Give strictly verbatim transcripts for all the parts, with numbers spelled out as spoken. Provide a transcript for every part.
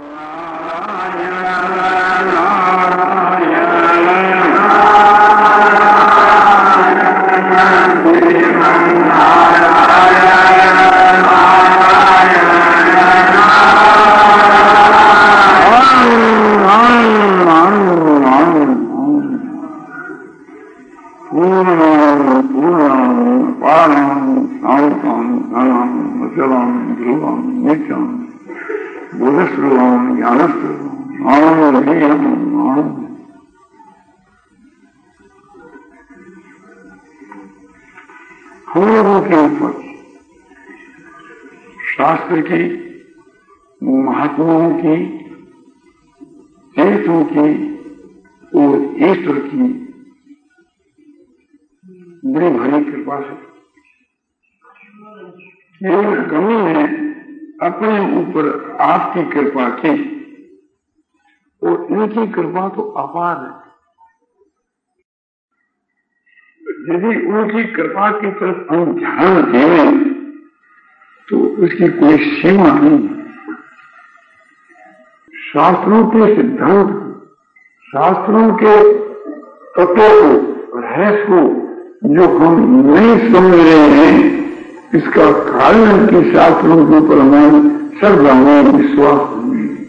हम लोगों के ऊपर शास्त्र की, महात्माओं की, तीर्थों की और ईश्वर की बड़ी भारी कृपा है। केवल कमी है अपने ऊपर आपकी कृपा की, और इनकी कृपा तो अपार है। यदि उनकी कृपा की तरफ हम ध्यान दें तो उसकी कोई सीमा नहीं है। शास्त्रों के सिद्धांत, शास्त्रों के तत्वों को, रहस्य को जो हम नहीं समझ रहे हैं, इसका कारण कि शास्त्रों के ऊपर हमें श्रद्धा में विश्वास नहीं है।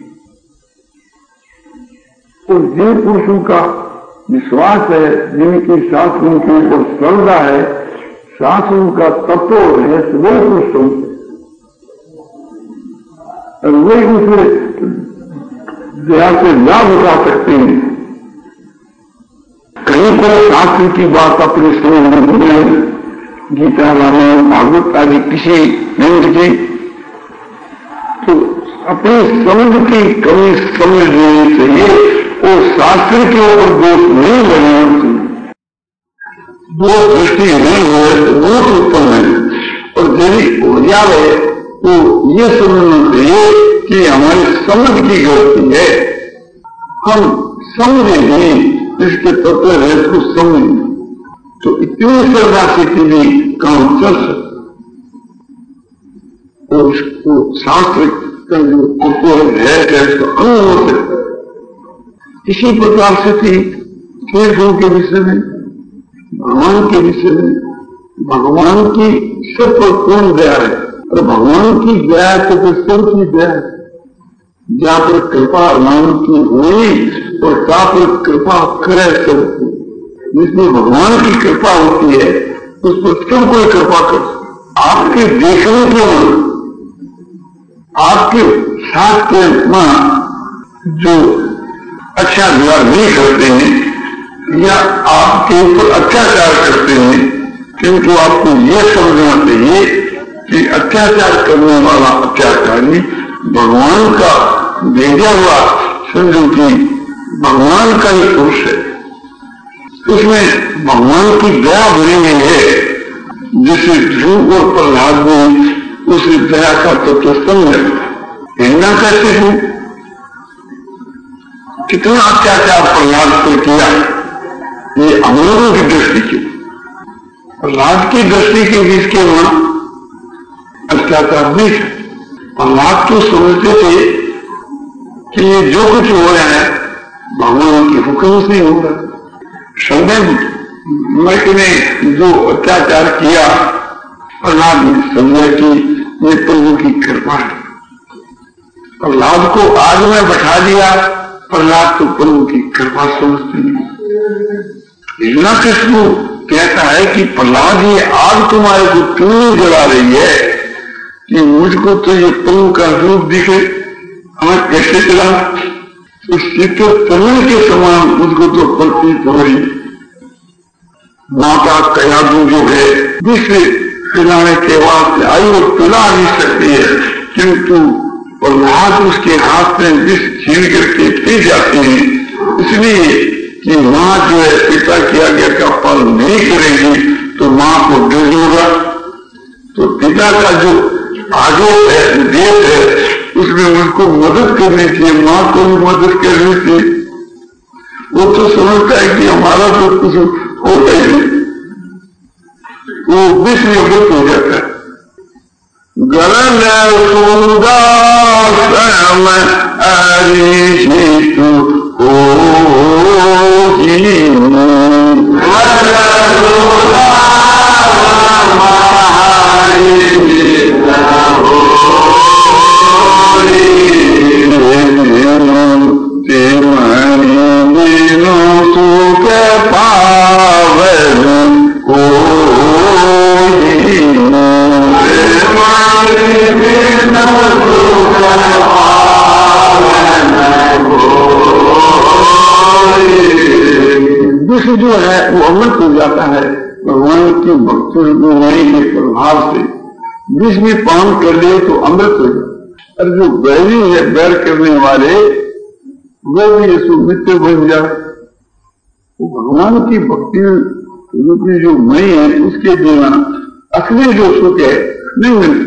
और जिन पुरुषों का विश्वास है, जिनकी शास्त्रों के ऊपर श्रद्धा है, शास्त्रों का तत्व है, वो पुरुष समझते, वही उसे दया से लाभ उठा सकते हैं। कहीं कोई शास्त्र की बात अपने समझ में है, गीता, रामायण, भागवत आदि किसी ग्रंथ की, तो अपनी समझ की कमी समझ लेनी चाहिए और शास्त्र के ऊपर दोष नहीं लगाना चाहिए। दो दृष्टि नहीं हो तो दोष उत्पन्न है, और यदि हो जाए तो ये समझना चाहिए कि हमारी समझ की गलती है। हम समझेंगे इसके तत्व है तो समझेंगे, तो इतनी श्रद्धा से भी काम चल सकता, और उसको शास्त्र का जो तत्व है इसका अंग हो सकता है। इसी प्रकार से थी तीर्थों के विषय में, भगवान के विषय में, भगवान की सब पर कौन दया है, और भगवान की दया तो फिर सब की दया है। जहाँ पर कृपा राम की हुई और जहाँ पर कृपा करे सब, जिसमें भगवान की कृपा होती है उस पर सब कोई कृपा कर। आपके देखने को, आपके साथ के मां जो अच्छा व्यवहार नहीं करते हैं या आपके ऊपर अत्याचार करते हैं, किंतु आपको यह समझना चाहिए कि अत्याचार करने वाला अत्याचारी भगवान का भेजा हुआ, समझो कि भगवान का ही पुरुष है। उसमें भगवान की दया भरी हुई है, जिसे ध्रुव और प्रहलाद ने उस दया का तत्व समझा। हिंदा कैसे हूं, कितना अत्याचार प्रहलाद पर किया, ये हम लोगों की दृष्टि की, प्रहलाद की दृष्टि के बीच के वहां अत्याचार नहीं है। प्रहलाद तो समझते थे कि ये जो कुछ हो रहा है भगवान के हुक्म से हो रहा है। संदर्भ ने जो अत्याचार किया, प्रहलाद ने समझा कि ये प्रभु की कृपा है। प्रहलाद को आग में बैठा दिया, प्रहलाद तो प्रभु की कृपा समझते नहीं। हिरण्यकशिपु कहता है कि प्रहलाद ये आग तुम्हारे को क्यों जला रही है कि मुझको तो ये प्रभु का रूप दिखे, हमें कैसे चला। उस चित्र तरुण के समान मुझको तो प्रतीत हो रही। माता कयादू जो है दूसरे पिलाने के बाद आई और पिला नहीं सकती है, किंतु प्रहलाद उसके हाथ में विष छीन करके पी जाते हैं, इसलिए कि माँ जो है पिता की आज्ञा का पालन नहीं करेगी तो माँ को डर होगा। तो पिता का जो आगे है, देश है, उसमें उनको मदद करनी चाहिए, माँ को भी मदद करनी चाहिए। वो तो समझता है कि हमारा तो कुछ होता ही नहीं, वो विष निवृत्त हो जाता है। गरल सुंदर ऋषि को जो है वो अमृत हो जाता है भगवान की भक्ति के प्रभाव से। विष में पान कर ले तो अमृत हो जाए, और जो बैरी है बैर करने वाले वो भी यशु मित्र बन जाए। वो भगवान की भक्ति रूपी जो मई है उसके बिना असली जो सुख है नहीं मिलते।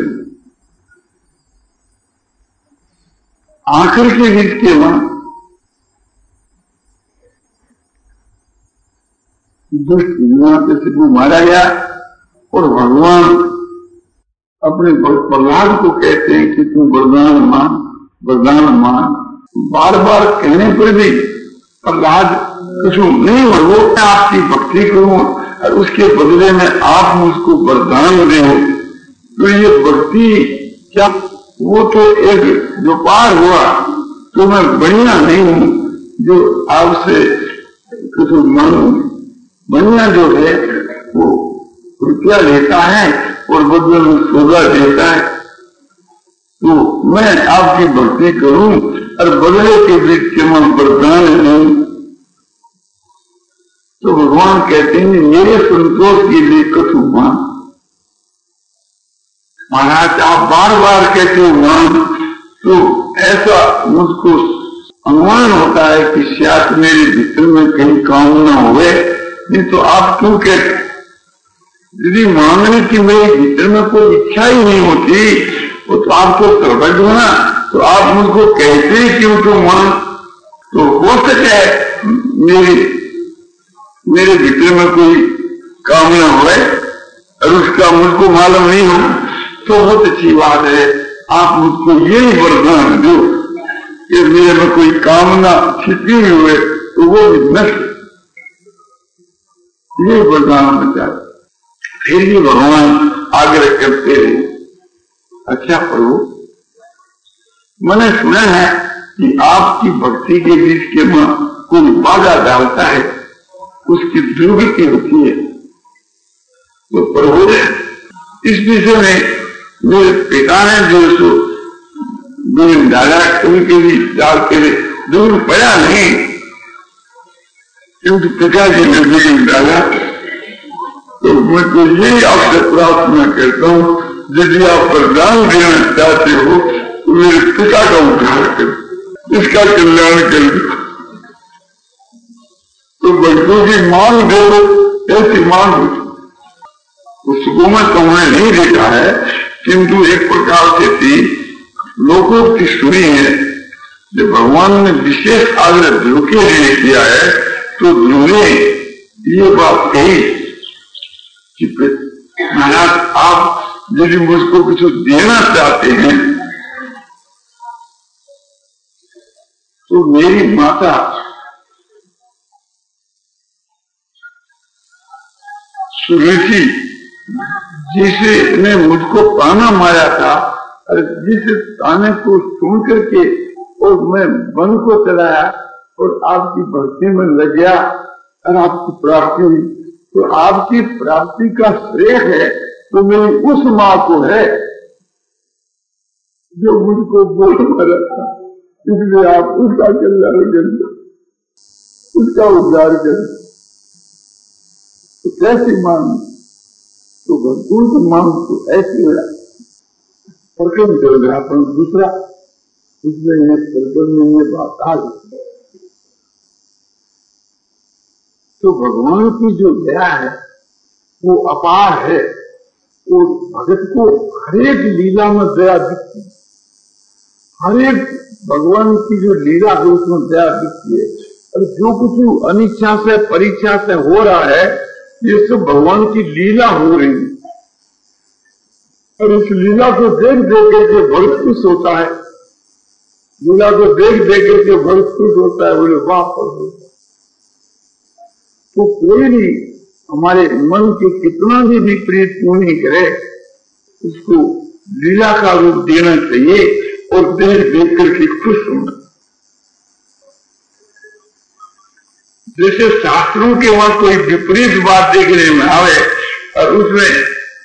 आखिर के बीच के वहां दुष्ट हिमालय से वो मारा गया और भगवान अपने प्रहलाद को कहते हैं कि तुम वरदान मान वरदान मान। बार बार कहने पर भी प्रहलाद कुछ नहीं, वो आपकी भक्ति करूं और उसके बदले में आप मुझको वरदान दे। तो ये भक्ति क्या, वो तो एक व्यापार हुआ। तो मैं बढ़िया नहीं हूं जो आपसे कुछ मांगू। बढ़िया जो है वो रुपया लेता है और बदले में सौदा देता है। तो मैं आपकी भक्ति करूं और बदले के बीच के मैं वरदान लूं। तो भगवान कहते हैं मेरे संतोष के लिए कछु मान। महाराज आप बार बार कहते हो मान, तो ऐसा मुझको अनुमान होता है कि शायद मेरे भीतर में कहीं काम न हुए। नहीं तो आप क्यों कहते? यदि मांगने की मेरे भीतर में कोई इच्छा ही नहीं होती वो तो आपको सर्वज्ञ होना, तो आप मुझको कहते क्यों तो मान। तो हो सके मेरे मेरे भीतर में कोई कामना हुए और उसका मुझको मालूम नहीं हो तो बहुत अच्छी बात है। आप मुझको यही वरदान दो कि मेरे में कोई कामना छिपी हुई हुए तो वो भी नष्ट, ये वरदान बचा। फिर भी भगवान आग्रह करते रहे, अच्छा प्रभु मैंने सुना है कि आपकी भक्ति के बीच के में कोई बाधा डालता है उसकी दुर्गति होती है। तो प्रभु इस विषय में मेरे पिता ने जो सो दूर डाला कभी कभी डालते रहे, दूर पड़ा नहीं क्योंकि पिताजी ने दूर डाला। तो मैं तो यही आपसे प्रार्थना करता हूँ यदि आप वरदान देना चाहते हो तो मेरे पिता का उद्धार कर, इसका कल्याण कर दो। तो बच्चों की मांग दो, ऐसी मांग उसको मैं तुम्हें नहीं देखा है, किंतु एक प्रकार से थी लोगों की सुनी है। जब भगवान ने विशेष आग्रह ध्रुव के लिए किया है तो ध्रुव ने ये बात कही कि महाराज आप यदि मुझको कुछ देना चाहते हैं तो मेरी माता सुरेखी जिसे ने मुझको ताना मारा था और जिस ताने को सुन करके और मैं वन को चलाया और आपकी भक्ति में लग गया और आपकी प्राप्ति हुई, तो आपकी प्राप्ति का श्रेय है तो मेरी उस माँ को है जो मुझको बोल मारा था। इसलिए आप उसका कल्याण करें, उसका उद्धार करें। तो कैसी मांग? तो भरपूर मांग तो ऐसी हो जाए प्रकरण चल गया। पर दूसरा उसमें ये प्रकरण में ये बात आ गई। तो भगवान की जो दया है वो अपार है और भगत को हरेक लीला में दया दिखती है। हरेक भगवान की जो लीला है उसमें दया दिखती है। और जो कुछ अनिच्छा से परीक्षा से हो रहा है ये सब भगवान की लीला हो रही है। और इस लीला को देख देख के भक्त खुश होता है लीला को देख देख करके बड़ खुश होता है, बोले वाह प्रभु। तो कोई भी हमारे मन के कितना भी विपरीत क्यों नहीं करे, उसको लीला का रूप देना चाहिए और देख देख करके खुश होना। जैसे शास्त्रों के वहां कोई विपरीत बात देखने में आवे और उसमें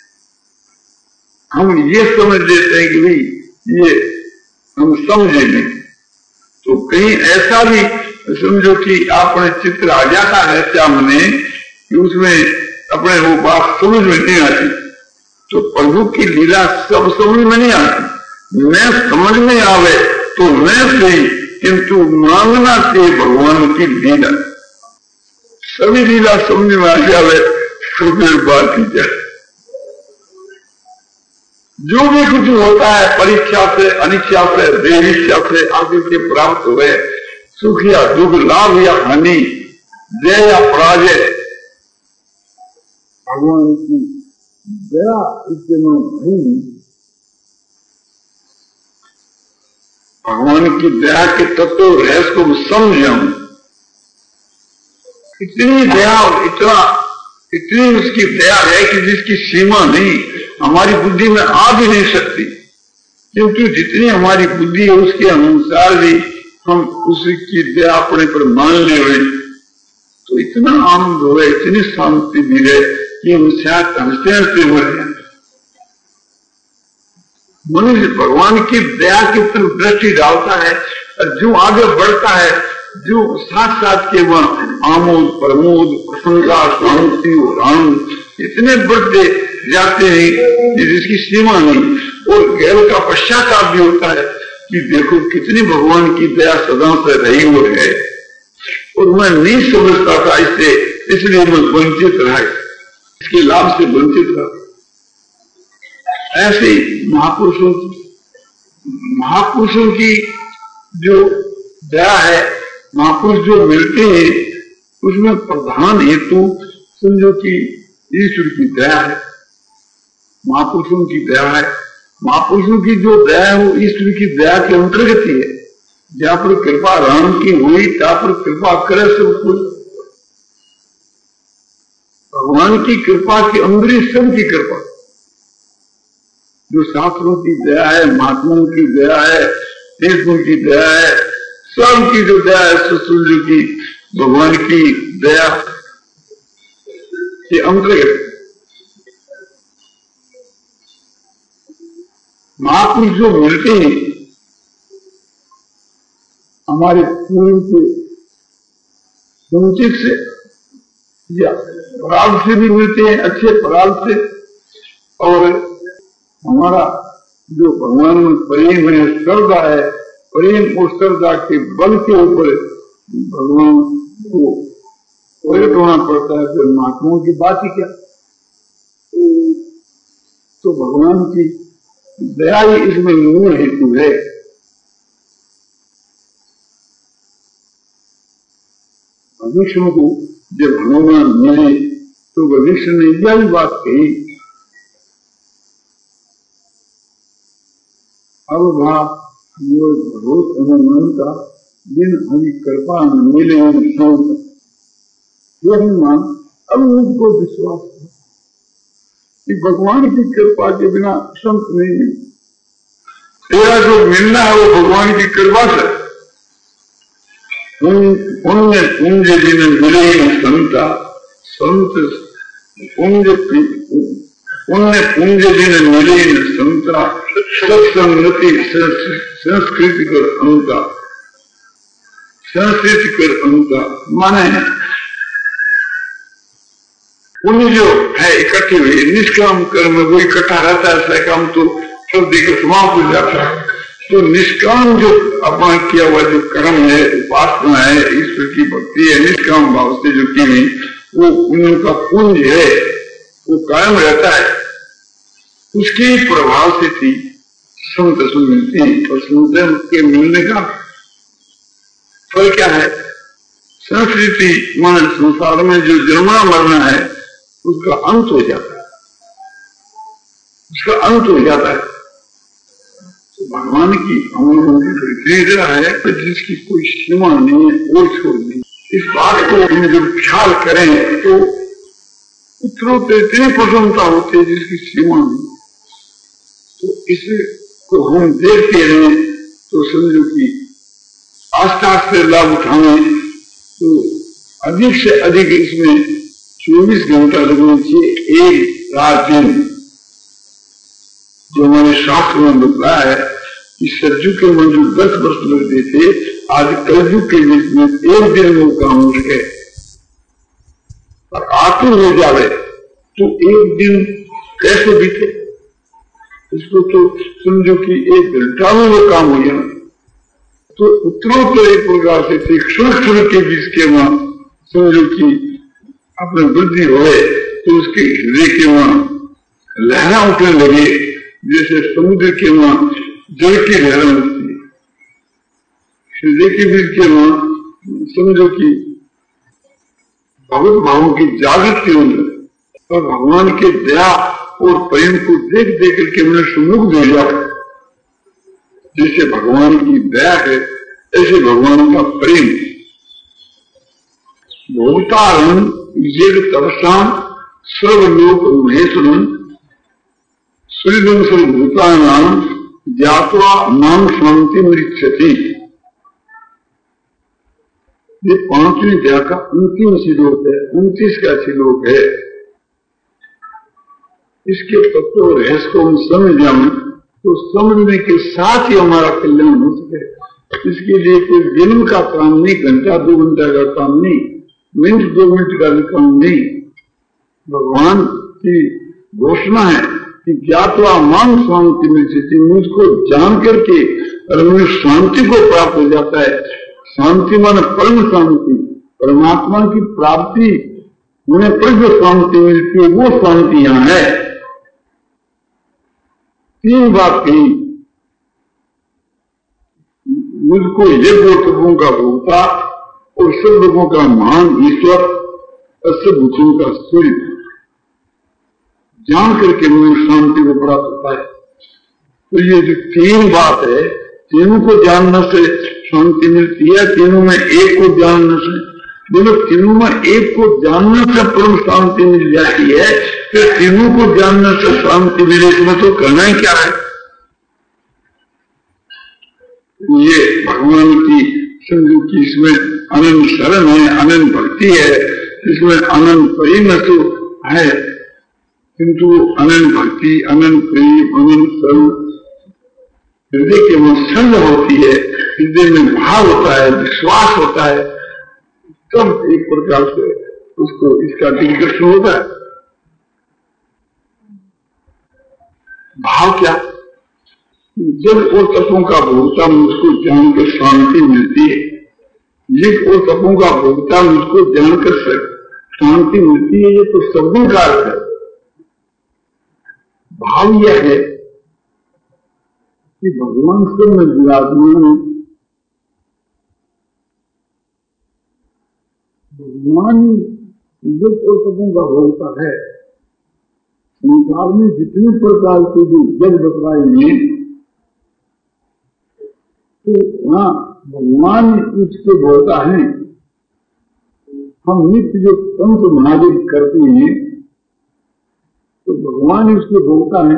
हम ये समझ लेते हैं कि भाई ये हम समझे नहीं, तो कहीं ऐसा भी समझो कि आपने चित्र आ जाता है सामने कि उसमें अपने वो बात समझ में नहीं आती, तो प्रभु की लीला सब समझ में नहीं आती। मैं समझ में आवे तो मैं सही, किंतु मांगना से भगवान की लीला, सभी लीला समझ में आ जावे तो फिर बात ही जाए। जो भी कुछ होता है परीक्षा से, अनिच्छा से, देहिच्छा से आगे के प्राप्त हुए, सुख या दुख, लाभ या हानि, जय या पराजय, भगवान की दया इसके में नहीं। भगवान की दया के तत्व रहस्य को समझाऊं, इतनी दया और इतना इतनी उसकी दया है कि जिसकी सीमा नहीं, हमारी बुद्धि में आ भी नहीं सकती, क्योंकि जितनी हमारी बुद्धि है उसके अनुसार भी हम उसकी दया अपने पर मान ले हुए, तो इतना आनंद हो, इतनी शांति मिले कि हम शायद हंसते हंसते मर जाए। मनुष्य भगवान की दया की तरफ दृष्टि डालता है और जो आगे बढ़ता है, जो साथ साथ के वह आमोद, प्रमोद, प्रसन्नता, शांति और आनंद इतने बढ़ते जाते हैं कि जिसकी सीमा नहीं। और गैर का पश्चाताप भी होता है कि देखो कितनी भगवान की दया सदा से रही हुई है और मैं नहीं समझता था इससे, इसलिए मैं वंचित रहा, इसके लाभ से वंचित रहा। ऐसे महापुरुषों महापुरुषों की जो दया है, महापुरुष जो मिलते हैं उसमें प्रधान हेतु समझो कि ईश्वर की दया है, महापुरुषों की दया है। महापुरुषों की जो दया है वो ईश्वर की दया के अंतर्गत ही है। जहां पर कृपा राम की हुई तहां पर कृपा करे सब कुछ। भगवान की कृपा के अंदर ही सबकी कृपा, जो शास्त्रों की दया है, महात्माओं की दया है, देशों की दया है, सबकी जो दया है, सुसूर्य की भगवान की दया के अंतर्गत। महापुरुष जो मिलते हैं हमारे पूर्व के संचित से या पराग से भी मिलते हैं, अच्छे पराग से, और हमारा जो भगवान में प्रेम है, श्रद्धा है, प्रेम और श्रद्धा के बल के ऊपर भगवान को प्रकट होना पड़ता है। फिर महात्माओं की बात ही क्या। तो भगवान की दया ही इसमें मूल हेतु है। मनुष्यों को जब हनुमान मिले तो वशिष्ठ ने यह बात कही, अब वहां भरोस हनुमान का दिन हरि कृपा मिले हनुमान, अब उनको विश्वास था कि भगवान की कृपा के बिना संत नहीं है। तेरा जो मिलना है वो भगवान की कृपा से। उनने पुंज दिन मिले संता, संत पुंज उनने पुंज दिन मिले संता, सत्संगति संस्कृति कर अंता, संस्कृति कर अंता माने उन्हें जो है इकट्ठी हुई निष्काम कर्म, वो इकट्ठा रहता है, ऐसा काम तो सब देखकर समाप्त हो जाता है। तो निष्काम जो अपना किया हुआ जो कर्म है, उपासना है, ईश्वर की भक्ति है, निष्काम भाव से जो की गई वो उनका पुंज है, वो कायम रहता है। उसके प्रभाव से थी संत मिलते हैं। और संत के मिलने का फल क्या है? संस्कृति मान संसार में जो जन्मना मरना है उसका अंत हो जाता है, उसका अंत हो जाता है। भगवान की लीला है जिसकी कोई सीमा नहीं है, कोई छोड़ नहीं। इस बात को हम जब ख्याल करें तो उत्तरोत्तर इतनी प्रसन्नता होती है जिसकी सीमा नहीं। तो इसको हम देखते रहें तो समझो कि आस्ते आस्ते लाभ उठाने तो अधिक से अधिक इसमें चौबीस घंटा लगना चाहिए, एक रात दिन। जो हमारे शास्त्र में बताया है कि सरजू के मन जो दस वर्ष लगते थे, आज कलयुग के बीच में एक दिन वो काम हो सके और आतुर हो जाए तो एक दिन कैसे बीते, इसको तो समझो कि एक घंटा में वो काम हो जाए। तो उत्तरोत्तर एक प्रकार से क्षण क्षण के बीच के वहां समझो कि अपने वृद्धि हो तो उसके हृदय के वहां लहरा उठने लगे, जैसे समुद्र के वहां जल की लहरा उठती है, हृदय के बीच के वहां समझो कि भगवत भावों की जागृति होने और भगवान के दया और प्रेम को देख देख करके मनुष्य मुग्ध हो जाए। जैसे भगवान की दया है ऐसे भगवान का प्रेम। भोक्तारं यज्ञ तपसाम सर्वलोक महेश्वरम सूर्यम सर्वभूतानां ज्ञात्वा मां शांति मृच्छति। ये पांचवी अध्याय का अंतिम श्लोक है, उनतीस का श्लोक है। इसके तत्व और रहस्य को हम समझ जाएं तो समझने के साथ ही हमारा कल्याण हो सके। इसके लिए कोई जन्म का काम नहीं, घंटा दो घंटा का काम नहीं, मिनट दो मिनट का भी काम नहीं। भगवान की घोषणा है कि ज्ञात्वा मां शांति मिलती, मुझको जान करके और मुझे शांति को प्राप्त हो जाता है। शांति माने परम शांति, परमात्मा की प्राप्ति होने पर जो शांति मिलती है वो शांति यहाँ है। तीन बात कही, मुझको यज्ञ तपों का भोक्ता और सब लोगों का महान ईश्वर और सब भूतों का सूर्य जान करके मुझे शांति को प्राप्त होता है। तो ये जो तीन बात है, तीनों को जानने से शांति मिलती है, तीनों में एक को जानने से, दोनों तीनों में एक को जानने से परम शांति मिल जाती है। फिर तीनों को जानने से शांति मिले, इसमें तो कहना ही क्या है। ये भगवान की समझो कि इसमें अनंत शरण है, अनंत भक्ति है, इसमें अनंत प्रेम तो है, किंतु अनंत भक्ति, अनंत प्रेम, अनंत शरण हृदय के में संग होती है, हृदय में भाव होता है, विश्वास होता है, तब एक प्रकार से उसको इसका दिग्दर्शन होता है। भाव क्या? जब और तत्वों का भोगता मुझको जानकर शांति मिलती है, यज्ञ और तपों का भोगता मुझको जानकर शांति मिलती है, ये तो शब्दों का अर्थ है। भाव यह है कि भगवान से मैं विराजमान हूं, भगवान यज्ञ और तपों का भोगता है। संसार में जितने प्रकार के जो जग बतलाएंगे तो वहां भगवान उसके भोगता है। हम नित्य जो तंत्र महादेव करते हैं तो भगवान उसके भोगता है।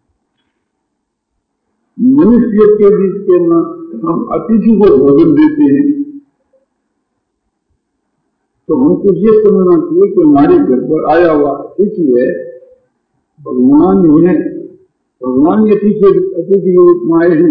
मनुष्य के बीच के न हम अतिथि को भोजन देते हैं तो हमको ये समझना चाहिए कि हमारे घर पर आया हुआ अतिथि है, भगवान ही है। भगवान के अतिथि अतिथि के रूप में आए हैं।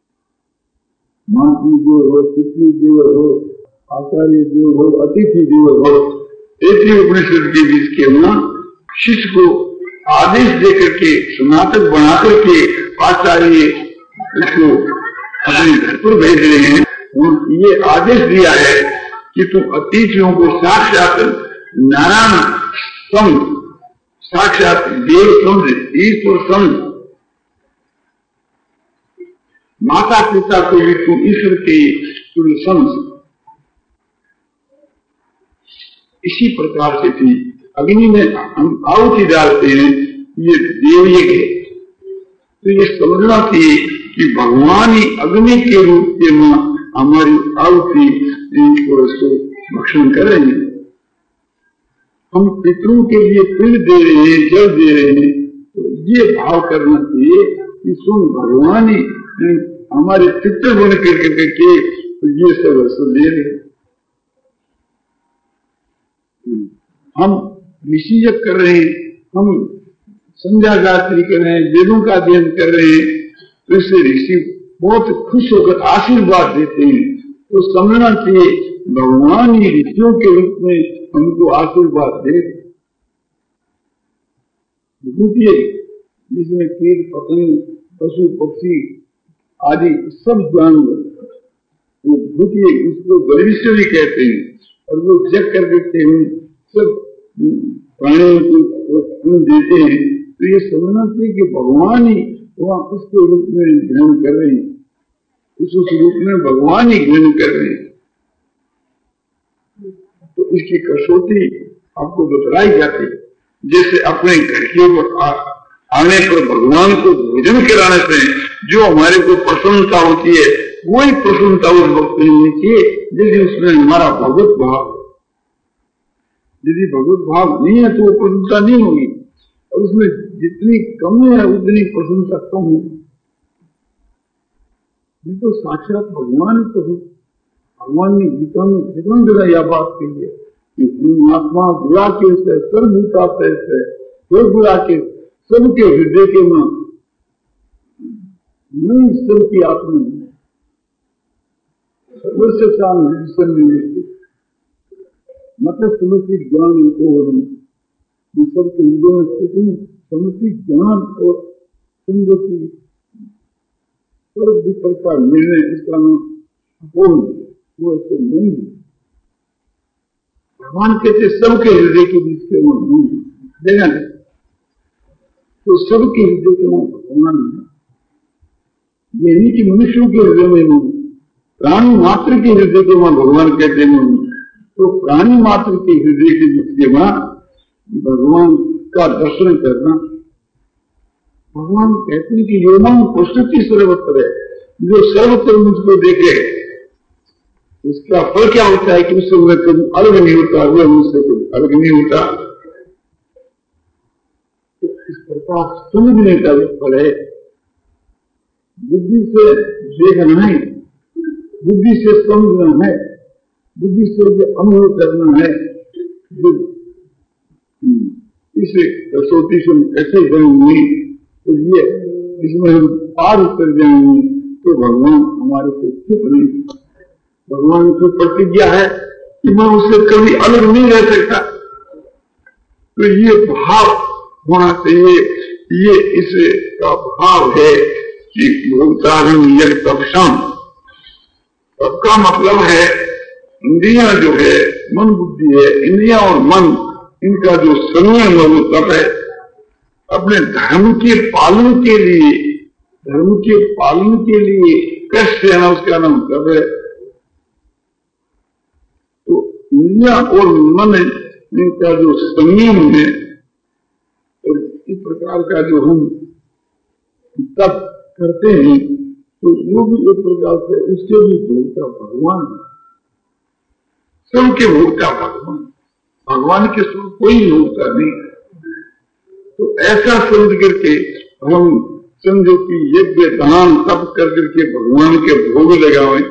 मातृ देव हो, पितृ देव हो, आचार्य देव हो, अतिथि देव हो, ऐसे उपनिषद के बीच के वहां शिष्य को आदेश देकर के स्नातक बना करके आचार्य उसको अपने घर पर भेज रहे हैं। और ये आदेश दिया है कि तुम अतिथियों को साक्षात नारायण समझ, साक्षात देव समझ, ईश्वर समझ। माता पिता को भी तुम ईश्वर के तुम समझ। इसी प्रकार से थी अग्नि में हम आहुति डालते हैं, ये देव यज्ञ है। तो ये समझना चाहिए कि भगवान ही अग्नि के रूप के मां हमारी आहुति को भक्षण कर रहे हैं। हम पितरों के लिए पिंड दे रहे हैं, जल दे रहे हैं, तो ये भाव करना चाहिए कि सुन भगवान ही हमारे पितर बन करके के ये सब रसों दे रहे हैं। हम ऋषि जब कर रहे हैं, हम संध्या गायत्री कर रहे हैं, वेदों का अध्ययन कर रहे हैं, तो इससे ऋषि बहुत खुश होकर आशीर्वाद देते हैं। तो समझना चाहिए भगवान ही ऋषियों के रूप में हमको आशीर्वाद दे। विभूति जिसमें कीट पतंग पशु पक्षी आदि सब जानवर वो विभूति उसको गर्विष्ठ भी कहते हैं, और वो जग कर देते हैं, सब प्राणियों को देते हैं। तो ये समझना चाहिए कि भगवान ही वहाँ उसके रूप में ग्रहण कर रहे हैं, उस उस रूप में भगवान ही ग्रहण कर रहे हैं। तो इसकी कसौटी आपको बतलाई जाती, जैसे अपने घर के ऊपर आने पर भगवान को भोजन कराने से जो हमारे को प्रसन्नता होती है, वही प्रसन्नता उस वक्त में होनी चाहिए यदि उसमें हमारा भगवत भाव है। यदि भगवत भाव नहीं है तो वो प्रसन्नता नहीं होगी, और उसमें जितनी कमी है उतनी प्रसन्नता कम होगी। ये तो साक्षात भगवान तो है। भगवान ने गीता में कितना जगह यह बात कही है कि आत्मा बुरा के सर्वभूता है, बुरा के सबके हृदय के मां नहीं, सबकी आत्मा मतलब समृद्धि ज्ञान को सबके हृदय में स्थित समृद्धि ज्ञान और समृद्धि सर्व प्रकार निर्णय इसका नाम वो तो नहीं है। भगवान कहते सबके हृदय के बीच के वो नहीं देखा नहीं, तो सबके हृदय के वो भगवान है। ये नहीं कि मनुष्यों के हृदय में नहीं, प्राणी मात्र के हृदय के वहां भगवान कहते हैं। तो प्राणी मात्र के हृदय के बीच के वहां भगवान का दर्शन करना। भगवान कहते हैं कि योनाम पुष्टि सर्वत्र है, जो सर्वत्र मुझको देखे उसका फल क्या होता है कि उससे मैं कभी अलग नहीं होता, वो मुझसे कभी अलग नहीं होता। तो इस प्रकार समझने का भी फल है। बुद्धि से देखना है, बुद्धि से समझना है, बुद्धि से जो अनुभव करना है, जो इसे कसौटी से हम कैसे जाएंगे, तो ये इसमें हम पार उतर जाएंगे तो भगवान हमारे से चुप नहीं। भगवान की प्रतिज्ञा है कि मैं उससे कभी अलग नहीं रह सकता। तो ये भाव होना चाहिए, ये इसका भाव है कि भूतारम यह तपशाम। सबका मतलब है इंद्रियां जो है, मन बुद्धि है, इंद्रियां और मन इनका जो संयम है वो तब है। अपने धर्म के पालन के लिए, धर्म के पालन के लिए कष्ट है ना, उसका नाम तब है। तो इंद्रियां और मन इनका जो संयम है, और इस प्रकार का जो हम तप करते हैं, तो वो भी एक प्रकार से उसके भी भोक्ता भगवान, सबके भोक्ता भगवान, भगवान के स्वरूप कोई भोक्ता नहीं। तो ऐसा समझ करके हम समझो कि यज्ञ दान तप कर करके भगवान के भोग लगावे,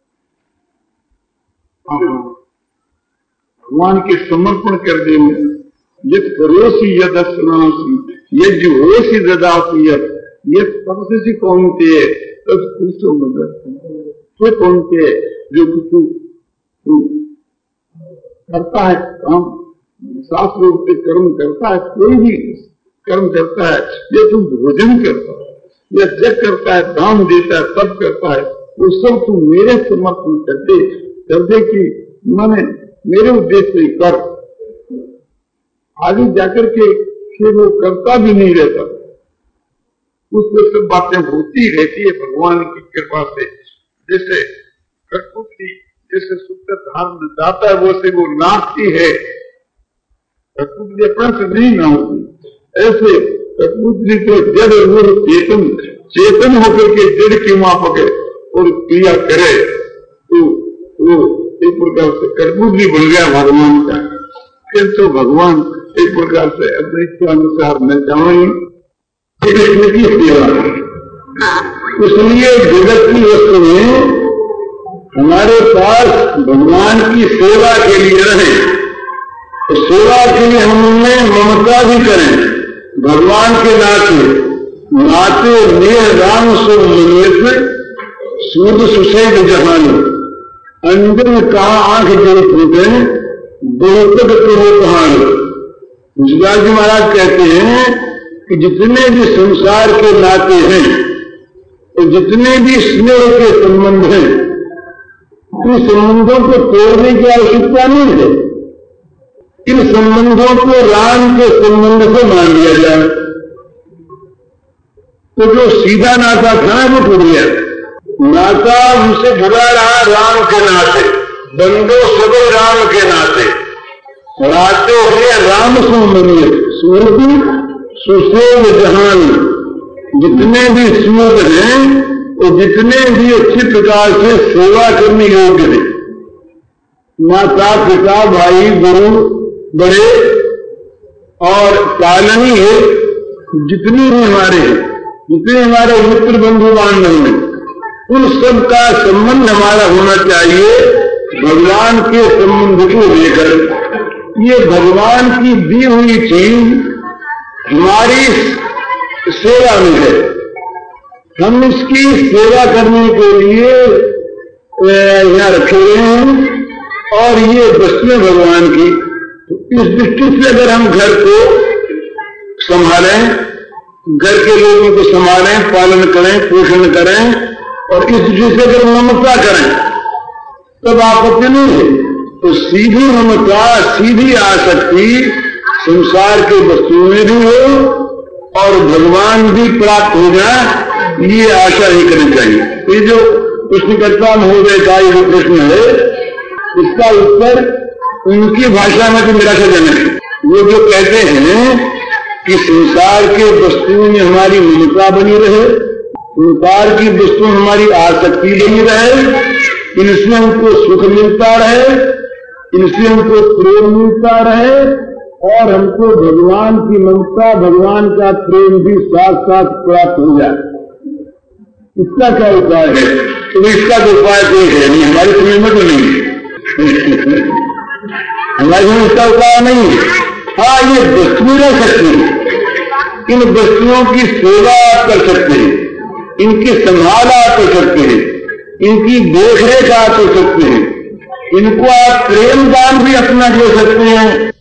भगवान के समर्पण कर देंगे। यद करोसी यद स्नासी यज्ञ होसी ददासी यद यद तपसी कौन के तब कुछ मदद तो कौन के जो तू करता है काम, शास्त्र रूप से कर्म करता है, कोई भी कर्म करता है, या तू भोजन करता है या जग करता है, दान देता है, तब करता है, वो सब तू मेरे समर्पण कर दे कर दे कि मैंने मेरे उद्देश्य से कर। आगे जाकर के फिर वो करता भी नहीं रहता, उसमें सब बातें होती रहती है भगवान की कृपा से। जैसे कठपुतली जैसे सूत्र धारण जाता है, वो से वो नाचती है, कठपुतली अपने से नहीं ना होती। ऐसे कठपुतली को जड़ वो चेतन चेतन होकर के जड़ की मापक है और क्रिया करे तो वो एक प्रकार से कर्पूर भी बन गया भगवान का। फिर तो भगवान एक प्रकार से अद्वैत के अनुसार न जाए कृष्ण की सेवा है। इसलिए जगत की वस्तु में हमारे पास भगवान की सेवा के लिए रहे तो सेवा के लिए हम उनमें ममता भी करें भगवान के नाते नाते नेह राम सो मनियत सूद सुशैद जहान अंजन कहा आंख जल फूटे दोतक तो हो कहानी। मुंशीलाल जी महाराज कहते हैं कि जितने भी संसार के नाते हैं तो जितने भी स्नेह के संबंध हैं इन संबंधों को तोड़ने की आवश्यकता नहीं है। इन संबंधों को राम के संबंध से मान लिया जाए तो जो सीधा नाता था वो टूट गया। नाता उनसे जुड़ा रहा राम के नाते बंदो सब राम के नाते राते हुए राम सुमनिय सूर्य सुशेव जहान जितने भी सूर्य हैं वो जितने भी अच्छी प्रकार से सेवा करने योग्य है। माता पिता भाई गुरु बड़े और कालनी है जितने भी हमारे हैं जितने हमारे मित्र बंधु बांधव हैं उन सब का संबंध हमारा होना चाहिए भगवान के संबंध को लेकर। ये भगवान की दी हुई चीज हमारी सेवा में है। हम इसकी सेवा करने के लिए यहाँ रखे हुए हैं और ये वस्तु है भगवान की। तो इस दृष्टि से अगर हम घर को संभालें घर के लोगों को संभालें पालन करें पोषण करें और इस दृष्टि से अगर ममता करें तब आपत्ति नहीं है। तो सीधी ममता सीधी आसक्ति संसार के वस्तुओं में भी हो और भगवान भी प्राप्त हो जाए ये आशा ही करनी चाहिए। ये जो प्रश्नकर्ता महोदय का ये प्रश्न है इसका उत्तर उनकी भाषा में तो निराशाजनक है। वो जो कहते हैं कि संसार के वस्तुओं में हमारी ममता बनी रहे संसार की वस्तु हमारी आसक्ति बनी रहे इनसे हमको सुख मिलता रहे इनसे हमको प्रेम मिलता रहे और हमको भगवान की ममता भगवान का प्रेम भी साथ साथ प्राप्त हो जाए। इसका क्या उपाय है? तो इसका तो उपाय कोई है नहीं हमारे समय में तो नहीं है हमारे में इसका उपाय नहीं है। हाँ ये वस्तुएं रह सकती हैं इन वस्तुओं की सेवा आप कर सकते हैं इनकी संभाल आप कर सकते हैं इनकी देखरेख आप कर सकते हैं इनको आप प्रेम दान भी अपना दे सकते हैं